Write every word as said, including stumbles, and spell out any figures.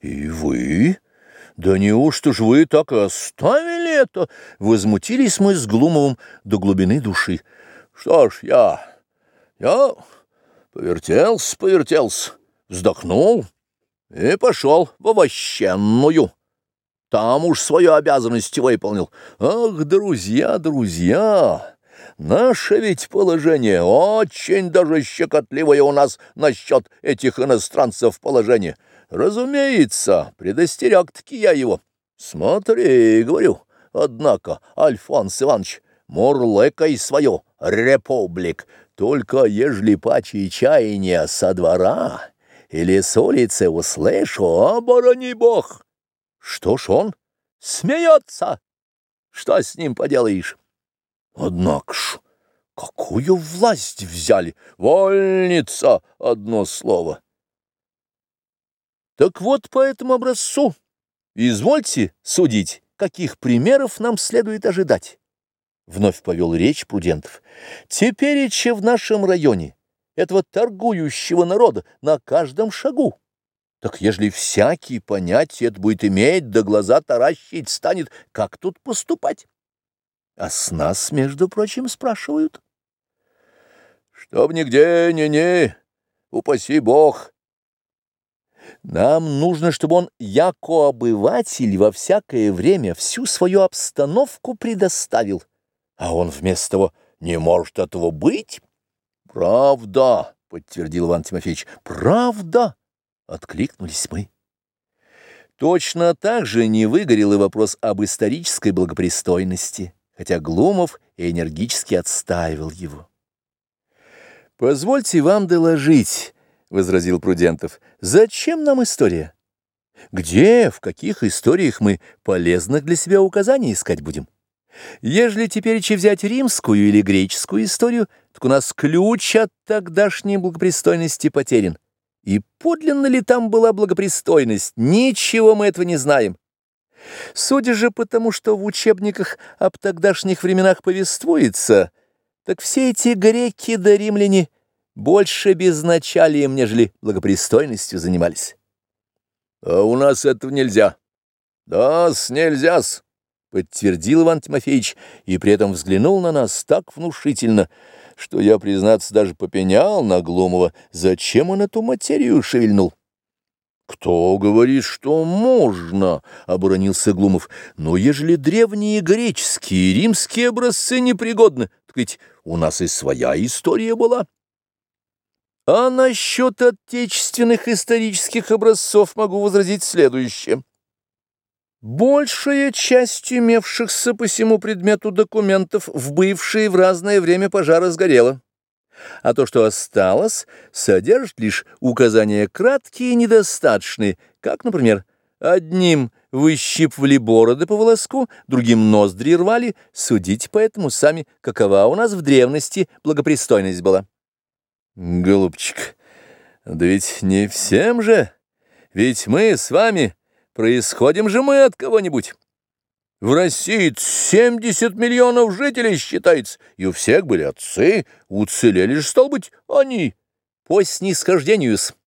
И вы? Да неужто ж вы так и оставили это? Возмутились мы с Глумовым до глубины души. Что ж, я... я повертелся, повертелся, вздохнул и пошел в овощенную. Там уж свою обязанность выполнил. Ах, друзья, друзья, наше ведь положение очень даже щекотливое у нас насчет этих иностранцев положения. Разумеется, предостерег-таки я его. Смотри, говорю, однако, Альфонс Иванович, мурлыкай свою, републик, только ежели паче чаяния со двора или с улицы услышу, оборони бог. Что ж он? Смеется. Что с ним поделаешь? Однако ж, какую власть взяли? Вольница, одно слово. Так вот по этому образцу извольте судить, каких примеров нам следует ожидать. Вновь повел речь Прудентов. Тепереча в нашем районе этого торгующего народа на каждом шагу. Так ежели всякий понятие это будет иметь, да глаза таращить станет, как тут поступать? А с нас, между прочим, спрашивают. Чтоб нигде, не-не, упаси бог. Нам нужно, чтобы он, яко обыватель, во всякое время всю свою обстановку предоставил. А он вместо того не может этого быть. Правда, подтвердил Иван Тимофеевич, правда. Откликнулись мы. Точно так же не выгорел и вопрос об исторической благопристойности, хотя Глумов и энергически отстаивал его. «Позвольте вам доложить», — возразил Прудентов, — «зачем нам история? Где, в каких историях мы полезных для себя указаний искать будем? Ежели тепереча взять римскую или греческую историю, так у нас ключ от тогдашней благопристойности потерян. И подлинно ли там была благопристойность, ничего мы этого не знаем. Судя же по тому, что в учебниках об тогдашних временах повествуется, так все эти греки да римляне больше безначалием, нежели благопристойностью занимались. А у нас этого нельзя. Да-с, нельзя-с, подтвердил Иван Тимофеевич, и при этом взглянул на нас так внушительно, что я, признаться, даже попенял на Глумова, зачем он эту материю шевельнул. «Кто говорит, что можно?» — оборонился Глумов. «Но ежели древние греческие и римские образцы непригодны, так ведь у нас и своя история была». А насчет отечественных исторических образцов могу возразить следующее. Большая часть имевшихся по всему предмету документов в бывшие в разное время пожара сгорела, а то, что осталось, содержит лишь указания краткие и недостаточные, как, например, одним выщипывали бороды по волоску, другим ноздри рвали, судите поэтому сами, какова у нас в древности благопристойность была. Голубчик, да ведь не всем же, ведь мы с вами... Происходим же мы от кого-нибудь. В России семьдесят миллионов жителей считается, и у всех были отцы, уцелели же, стал быть, они, по снисхождению-с.